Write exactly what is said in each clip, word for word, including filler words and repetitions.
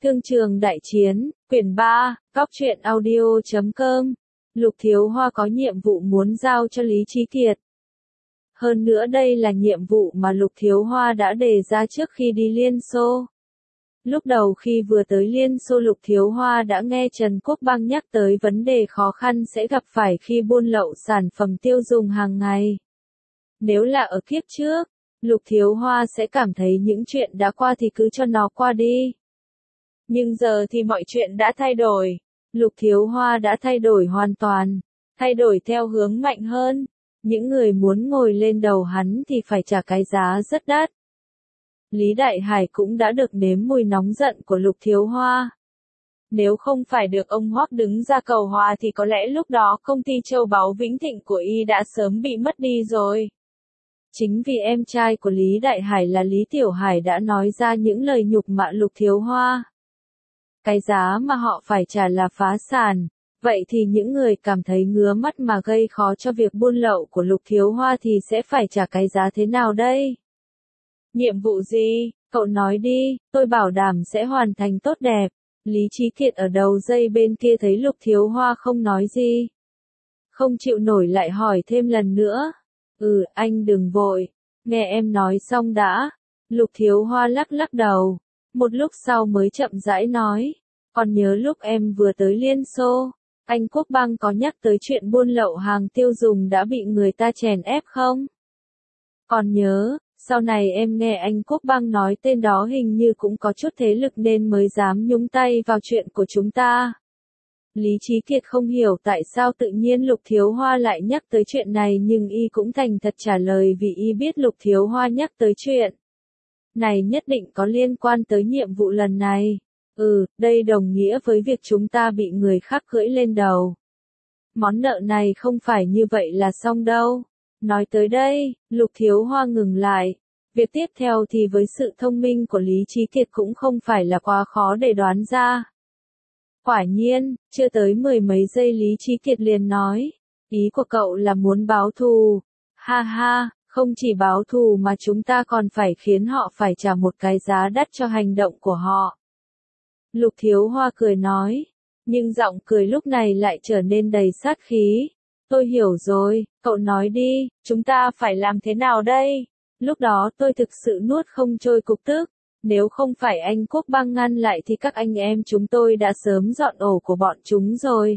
Thương trường đại chiến, quyển ba, góc truyện audio chấm com. Lục Thiếu Hoa có nhiệm vụ muốn giao cho Lý Chí Kiệt. Hơn nữa đây là nhiệm vụ mà Lục Thiếu Hoa đã đề ra trước khi đi Liên Xô. Lúc đầu khi vừa tới Liên Xô, Lục Thiếu Hoa đã nghe Trần Quốc Băng nhắc tới vấn đề khó khăn sẽ gặp phải khi buôn lậu sản phẩm tiêu dùng hàng ngày. Nếu là ở kiếp trước, Lục Thiếu Hoa sẽ cảm thấy những chuyện đã qua thì cứ cho nó qua đi. Nhưng giờ thì mọi chuyện đã thay đổi. Lục Thiếu Hoa đã thay đổi hoàn toàn, thay đổi theo hướng mạnh hơn. Những người muốn ngồi lên đầu hắn thì phải trả cái giá rất đắt. Lý Đại Hải cũng đã được nếm mùi nóng giận của Lục Thiếu Hoa. Nếu không phải được ông Hoắc đứng ra cầu hòa thì có lẽ lúc đó công ty châu báu Vĩnh Thịnh của y đã sớm bị mất đi rồi. Chính vì em trai của Lý Đại Hải là Lý Tiểu Hải đã nói ra những lời nhục mạ Lục Thiếu Hoa. Cái giá mà họ phải trả là phá sản. Vậy thì những người cảm thấy ngứa mắt mà gây khó cho việc buôn lậu của Lục Thiếu Hoa thì sẽ phải trả cái giá thế nào đây? Nhiệm vụ gì? Cậu nói đi, tôi bảo đảm sẽ hoàn thành tốt đẹp. Lý Chí Kiệt ở đầu dây bên kia thấy Lục Thiếu Hoa không nói gì. Không chịu nổi lại hỏi thêm lần nữa. Ừ, anh đừng vội. Nghe em nói xong đã. Lục Thiếu Hoa lắc lắc đầu. Một lúc sau mới chậm rãi nói. Còn nhớ lúc em vừa tới Liên Xô, anh Quốc Băng có nhắc tới chuyện buôn lậu hàng tiêu dùng đã bị người ta chèn ép không? Còn nhớ, sau này em nghe anh Quốc Băng nói tên đó hình như cũng có chút thế lực nên mới dám nhúng tay vào chuyện của chúng ta. Lý Chí Kiệt không hiểu tại sao tự nhiên Lục Thiếu Hoa lại nhắc tới chuyện này, nhưng y cũng thành thật trả lời vì y biết Lục Thiếu Hoa nhắc tới chuyện này nhất định có liên quan tới nhiệm vụ lần này. Ừ, đây đồng nghĩa với việc chúng ta bị người khác cưỡi lên đầu. Món nợ này không phải như vậy là xong đâu. Nói tới đây, Lục Thiếu Hoa ngừng lại. Việc tiếp theo thì với sự thông minh của Lý Chí Kiệt cũng không phải là quá khó để đoán ra. Quả nhiên, chưa tới mười mấy giây Lý Chí Kiệt liền nói. Ý của cậu là muốn báo thù. Ha ha, không chỉ báo thù mà chúng ta còn phải khiến họ phải trả một cái giá đắt cho hành động của họ. Lục Thiếu Hoa cười nói, nhưng giọng cười lúc này lại trở nên đầy sát khí. Tôi hiểu rồi, cậu nói đi, chúng ta phải làm thế nào đây? Lúc đó tôi thực sự nuốt không trôi cục tức. Nếu không phải anh Quốc Băng ngăn lại thì các anh em chúng tôi đã sớm dọn ổ của bọn chúng rồi.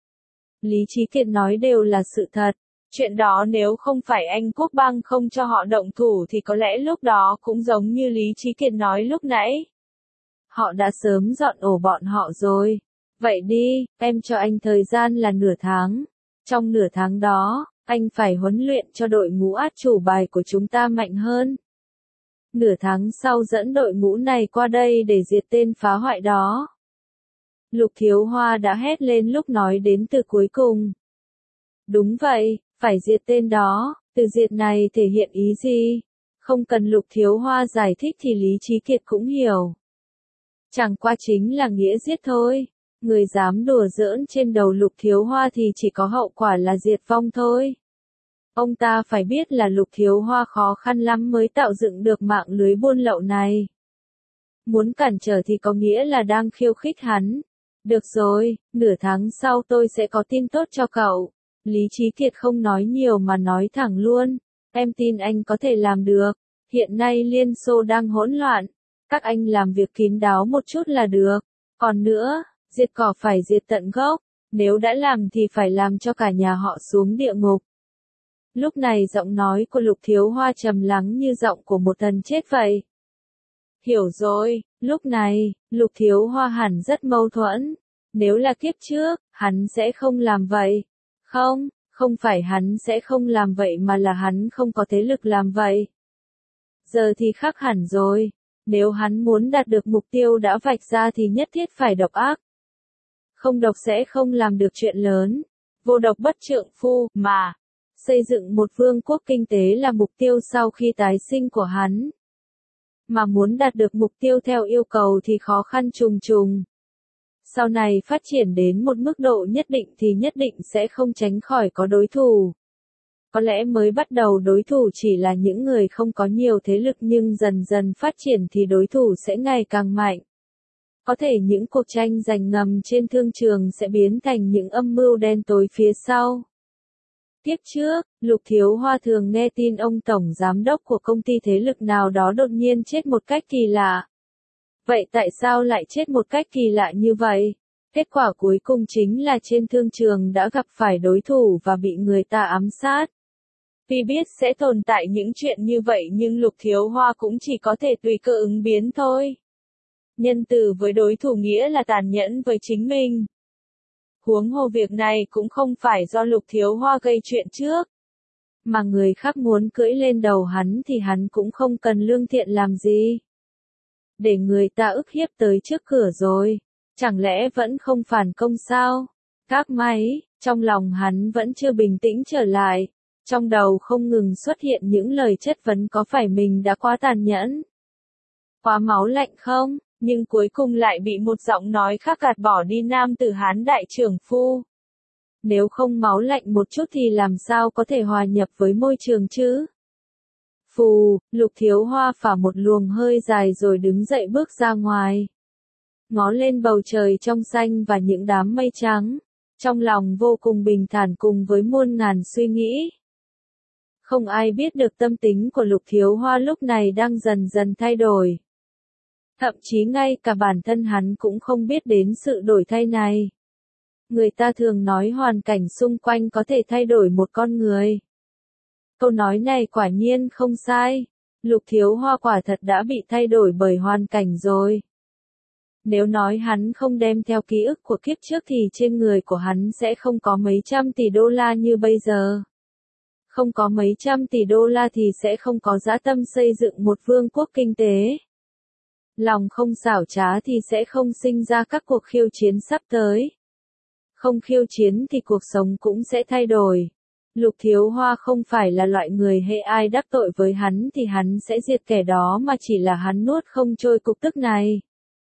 Lý Chí Kiệt nói đều là sự thật. Chuyện đó nếu không phải anh Quốc Băng không cho họ động thủ thì có lẽ lúc đó cũng giống như Lý Chí Kiệt nói lúc nãy. Họ đã sớm dọn ổ bọn họ rồi. Vậy đi, em cho anh thời gian là nửa tháng. Trong nửa tháng đó, anh phải huấn luyện cho đội ngũ át chủ bài của chúng ta mạnh hơn. Nửa tháng sau dẫn đội ngũ này qua đây để diệt tên phá hoại đó. Lục Thiếu Hoa đã hét lên lúc nói đến từ cuối cùng. Đúng vậy, phải diệt tên đó. Từ diệt này thể hiện ý gì? Không cần Lục Thiếu Hoa giải thích thì Lý Chí Kiệt cũng hiểu. Chẳng qua chính là nghĩa giết thôi. Người dám đùa giỡn trên đầu Lục Thiếu Hoa thì chỉ có hậu quả là diệt vong thôi. Ông ta phải biết là Lục Thiếu Hoa khó khăn lắm mới tạo dựng được mạng lưới buôn lậu này. Muốn cản trở thì có nghĩa là đang khiêu khích hắn. Được rồi, nửa tháng sau tôi sẽ có tin tốt cho cậu. Lý Chí Kiệt không nói nhiều mà nói thẳng luôn. Em tin anh có thể làm được. Hiện nay Liên Xô đang hỗn loạn. Các anh làm việc kín đáo một chút là được. Còn nữa, diệt cỏ phải diệt tận gốc. Nếu đã làm thì phải làm cho cả nhà họ xuống địa ngục. Lúc này giọng nói của Lục Thiếu Hoa trầm lắng như giọng của một thần chết vậy. Hiểu rồi, lúc này, Lục Thiếu Hoa hẳn rất mâu thuẫn. Nếu là kiếp trước, hắn sẽ không làm vậy. Không, không phải hắn sẽ không làm vậy mà là hắn không có thế lực làm vậy. Giờ thì khác hẳn rồi. Nếu hắn muốn đạt được mục tiêu đã vạch ra thì nhất thiết phải độc ác. Không độc sẽ không làm được chuyện lớn. Vô độc bất trượng phu, mà. Xây dựng một vương quốc kinh tế là mục tiêu sau khi tái sinh của hắn. Mà muốn đạt được mục tiêu theo yêu cầu thì khó khăn trùng trùng. Sau này phát triển đến một mức độ nhất định thì nhất định sẽ không tránh khỏi có đối thủ. Có lẽ mới bắt đầu đối thủ chỉ là những người không có nhiều thế lực nhưng dần dần phát triển thì đối thủ sẽ ngày càng mạnh. Có thể những cuộc tranh giành ngầm trên thương trường sẽ biến thành những âm mưu đen tối phía sau. Tiếp trước, Lục Thiếu Hoa thường nghe tin ông tổng giám đốc của công ty thế lực nào đó đột nhiên chết một cách kỳ lạ. Vậy tại sao lại chết một cách kỳ lạ như vậy? Kết quả cuối cùng chính là trên thương trường đã gặp phải đối thủ và bị người ta ám sát. Tuy biết sẽ tồn tại những chuyện như vậy nhưng Lục Thiếu Hoa cũng chỉ có thể tùy cơ ứng biến thôi. Nhân từ với đối thủ nghĩa là tàn nhẫn với chính mình. Huống hồ việc này cũng không phải do Lục Thiếu Hoa gây chuyện trước. Mà người khác muốn cưỡi lên đầu hắn thì hắn cũng không cần lương thiện làm gì. Để người ta ức hiếp tới trước cửa rồi. Chẳng lẽ vẫn không phản công sao? Các máy, trong lòng hắn vẫn chưa bình tĩnh trở lại. Trong đầu không ngừng xuất hiện những lời chất vấn có phải mình đã quá tàn nhẫn, quá máu lạnh không? Nhưng cuối cùng lại bị một giọng nói khác gạt bỏ đi. Nam tử Hán đại trưởng phu. Nếu không máu lạnh một chút thì làm sao có thể hòa nhập với môi trường chứ? Phù, Lục Thiếu Hoa phả một luồng hơi dài rồi đứng dậy bước ra ngoài. Ngó lên bầu trời trong xanh và những đám mây trắng. Trong lòng vô cùng bình thản cùng với muôn ngàn suy nghĩ. Không ai biết được tâm tính của Lục Thiếu Hoa lúc này đang dần dần thay đổi. Thậm chí ngay cả bản thân hắn cũng không biết đến sự đổi thay này. Người ta thường nói hoàn cảnh xung quanh có thể thay đổi một con người. Câu nói này quả nhiên không sai. Lục Thiếu Hoa quả thật đã bị thay đổi bởi hoàn cảnh rồi. Nếu nói hắn không đem theo ký ức của kiếp trước thì trên người của hắn sẽ không có mấy trăm tỷ đô la như bây giờ. Không có mấy trăm tỷ đô la thì sẽ không có dã tâm xây dựng một vương quốc kinh tế. Lòng không xảo trá thì sẽ không sinh ra các cuộc khiêu chiến sắp tới. Không khiêu chiến thì cuộc sống cũng sẽ thay đổi. Lục Thiếu Hoa không phải là loại người hệ ai đắc tội với hắn thì hắn sẽ diệt kẻ đó mà chỉ là hắn nuốt không trôi cục tức này.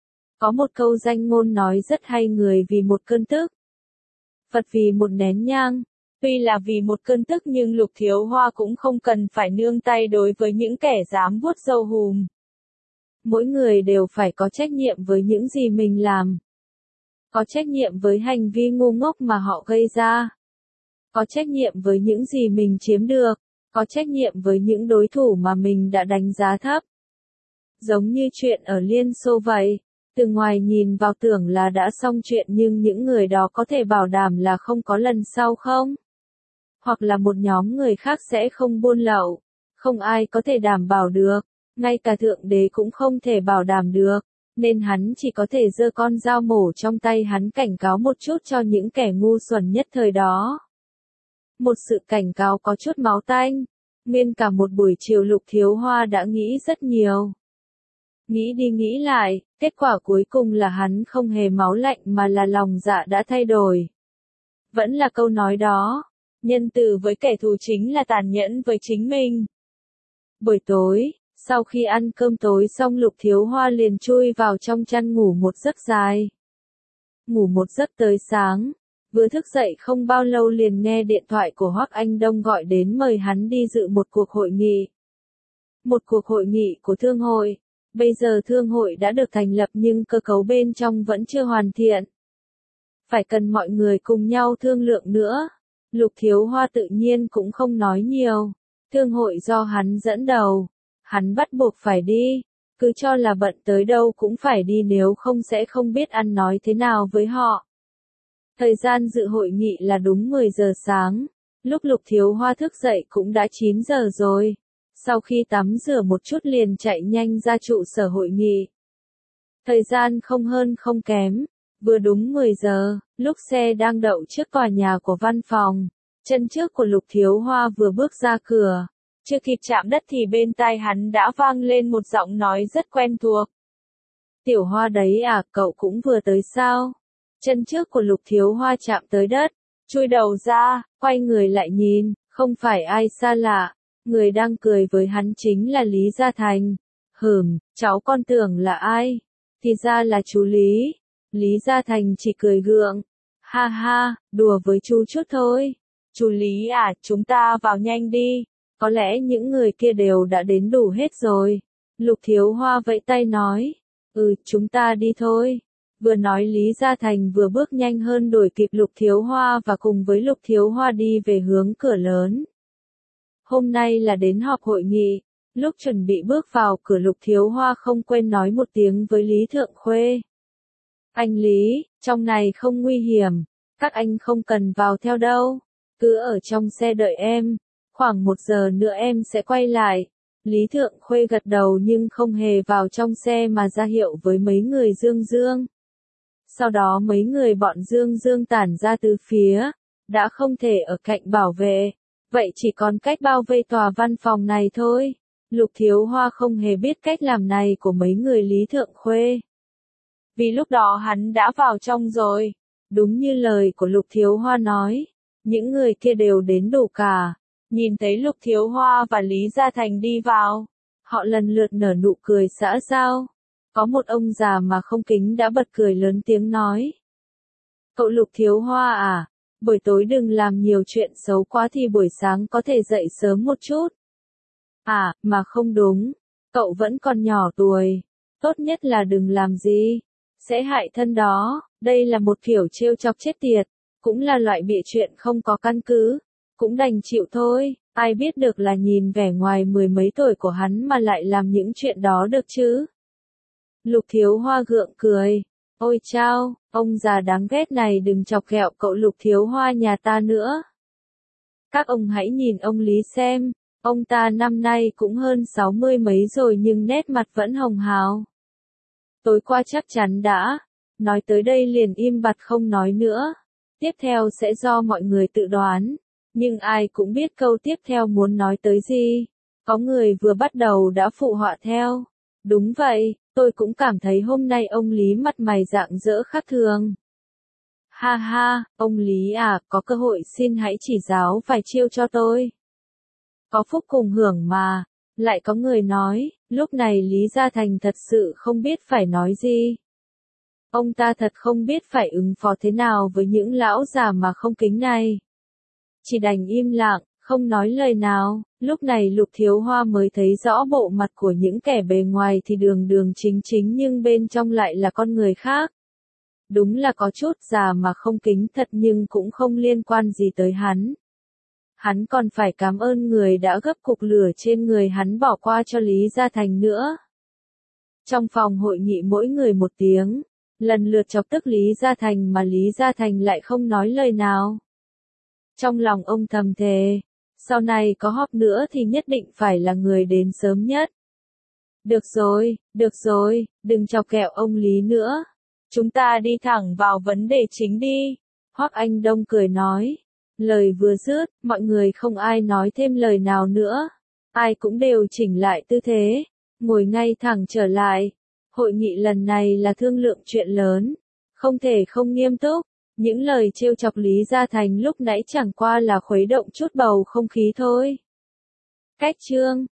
Có một câu danh ngôn nói rất hay, người vì một cơn tức, Phật vì một nén nhang. Tuy là vì một cơn tức nhưng Lục Thiếu Hoa cũng không cần phải nương tay đối với những kẻ dám vuốt râu hùm. Mỗi người đều phải có trách nhiệm với những gì mình làm. Có trách nhiệm với hành vi ngu ngốc mà họ gây ra. Có trách nhiệm với những gì mình chiếm được. Có trách nhiệm với những đối thủ mà mình đã đánh giá thấp. Giống như chuyện ở Liên Xô vậy. Từ ngoài nhìn vào tưởng là đã xong chuyện nhưng những người đó có thể bảo đảm là không có lần sau không? Hoặc là một nhóm người khác sẽ không buôn lậu. Không ai có thể đảm bảo được. Ngay cả Thượng Đế cũng không thể bảo đảm được. Nên hắn chỉ có thể giơ con dao mổ trong tay hắn cảnh cáo một chút cho những kẻ ngu xuẩn nhất thời đó. Một sự cảnh cáo có chút máu tanh. Nguyên cả một buổi chiều Lục Thiếu Hoa đã nghĩ rất nhiều. Nghĩ đi nghĩ lại, kết quả cuối cùng là hắn không hề máu lạnh mà là lòng dạ đã thay đổi. Vẫn là câu nói đó, nhân từ với kẻ thù chính là tàn nhẫn với chính mình. Buổi tối, sau khi ăn cơm tối xong Lục Thiếu Hoa liền chui vào trong chăn ngủ một giấc dài. Ngủ một giấc tới sáng, vừa thức dậy không bao lâu liền nghe điện thoại của Hoắc Anh Đông gọi đến mời hắn đi dự một cuộc hội nghị. Một cuộc hội nghị của thương hội. Bây giờ thương hội đã được thành lập nhưng cơ cấu bên trong vẫn chưa hoàn thiện. Phải cần mọi người cùng nhau thương lượng nữa. Lục Thiếu Hoa tự nhiên cũng không nói nhiều. Thương hội do hắn dẫn đầu. Hắn bắt buộc phải đi. Cứ cho là bận tới đâu cũng phải đi, nếu không sẽ không biết ăn nói thế nào với họ. Thời gian dự hội nghị là đúng mười giờ sáng. Lúc Lục Thiếu Hoa thức dậy cũng đã chín giờ rồi. Sau khi tắm rửa một chút liền chạy nhanh ra trụ sở hội nghị. Thời gian không hơn không kém. Vừa đúng mười giờ, lúc xe đang đậu trước tòa nhà của văn phòng. Chân trước của Lục Thiếu Hoa vừa bước ra cửa. Chưa kịp chạm đất thì bên tai hắn đã vang lên một giọng nói rất quen thuộc. Tiểu Hoa đấy à, cậu cũng vừa tới sao? Chân trước của Lục Thiếu Hoa chạm tới đất. Chui đầu ra, quay người lại nhìn, không phải ai xa lạ. Người đang cười với hắn chính là Lý Gia Thành. Hừm, cháu con tưởng là ai? Thì ra là chú Lý. Lý Gia Thành chỉ cười gượng. Ha ha, đùa với chú chút thôi. Chú Lý à, chúng ta vào nhanh đi. Có lẽ những người kia đều đã đến đủ hết rồi. Lục Thiếu Hoa vẫy tay nói. Ừ, chúng ta đi thôi. Vừa nói Lý Gia Thành vừa bước nhanh hơn đuổi kịp Lục Thiếu Hoa và cùng với Lục Thiếu Hoa đi về hướng cửa lớn. Hôm nay là đến họp hội nghị, lúc chuẩn bị bước vào cửa Lục Thiếu Hoa không quên nói một tiếng với Lý Thượng Khuê. Anh Lý, trong này không nguy hiểm, các anh không cần vào theo đâu, cứ ở trong xe đợi em, khoảng một giờ nữa em sẽ quay lại. Lý Thượng Khuê gật đầu nhưng không hề vào trong xe mà ra hiệu với mấy người Dương Dương. Sau đó mấy người bọn Dương Dương tản ra từ phía, đã không thể ở cạnh bảo vệ, vậy chỉ còn cách bao vây tòa văn phòng này thôi. Lục Thiếu Hoa không hề biết cách làm này của mấy người Lý Thượng Khuê. Vì lúc đó hắn đã vào trong rồi, đúng như lời của Lục Thiếu Hoa nói, những người kia đều đến đủ cả. Nhìn thấy Lục Thiếu Hoa và Lý Gia Thành đi vào, họ lần lượt nở nụ cười xã giao. Có một ông già mà không kính đã bật cười lớn tiếng nói. Cậu Lục Thiếu Hoa à, buổi tối đừng làm nhiều chuyện xấu quá thì buổi sáng có thể dậy sớm một chút. À, mà không đúng, cậu vẫn còn nhỏ tuổi, tốt nhất là đừng làm gì, sẽ hại thân đó, đây là một kiểu trêu chọc chết tiệt, cũng là loại bịa chuyện không có căn cứ. Cũng đành chịu thôi, ai biết được là nhìn vẻ ngoài mười mấy tuổi của hắn mà lại làm những chuyện đó được chứ. Lục Thiếu Hoa gượng cười, ôi chao, ông già đáng ghét này đừng chọc ghẹo cậu Lục Thiếu Hoa nhà ta nữa. Các ông hãy nhìn ông Lý xem, ông ta năm nay cũng hơn sáu mươi mấy rồi nhưng nét mặt vẫn hồng hào. Tối qua chắc chắn đã, nói tới đây liền im bặt không nói nữa, tiếp theo sẽ do mọi người tự đoán. Nhưng ai cũng biết câu tiếp theo muốn nói tới gì. Có người vừa bắt đầu đã phụ họa theo. Đúng vậy, tôi cũng cảm thấy hôm nay ông Lý mặt mày rạng rỡ khác thường. Ha ha, ông Lý à, có cơ hội xin hãy chỉ giáo vài chiêu cho tôi. Có phúc cùng hưởng mà. Lại có người nói, lúc này Lý Gia Thành thật sự không biết phải nói gì. Ông ta thật không biết phải ứng phó thế nào với những lão già mà không kính này. Chỉ đành im lặng, không nói lời nào, lúc này Lục Thiếu Hoa mới thấy rõ bộ mặt của những kẻ bề ngoài thì đường đường chính chính nhưng bên trong lại là con người khác. Đúng là có chút già mà không kính thật nhưng cũng không liên quan gì tới hắn. Hắn còn phải cảm ơn người đã gấp cục lửa trên người hắn bỏ qua cho Lý Gia Thành nữa. Trong phòng hội nghị mỗi người một tiếng, lần lượt chọc tức Lý Gia Thành mà Lý Gia Thành lại không nói lời nào. Trong lòng ông thầm thề, sau này có họp nữa thì nhất định phải là người đến sớm nhất. Được rồi, được rồi, đừng chọc ghẹo ông Lý nữa. Chúng ta đi thẳng vào vấn đề chính đi. Hoắc Anh Đông cười nói. Lời vừa dứt, mọi người không ai nói thêm lời nào nữa. Ai cũng đều chỉnh lại tư thế, ngồi ngay thẳng trở lại. Hội nghị lần này là thương lượng chuyện lớn, không thể không nghiêm túc. Những lời trêu chọc Lý Gia Thành lúc nãy chẳng qua là khuấy động chút bầu không khí thôi. Cách chương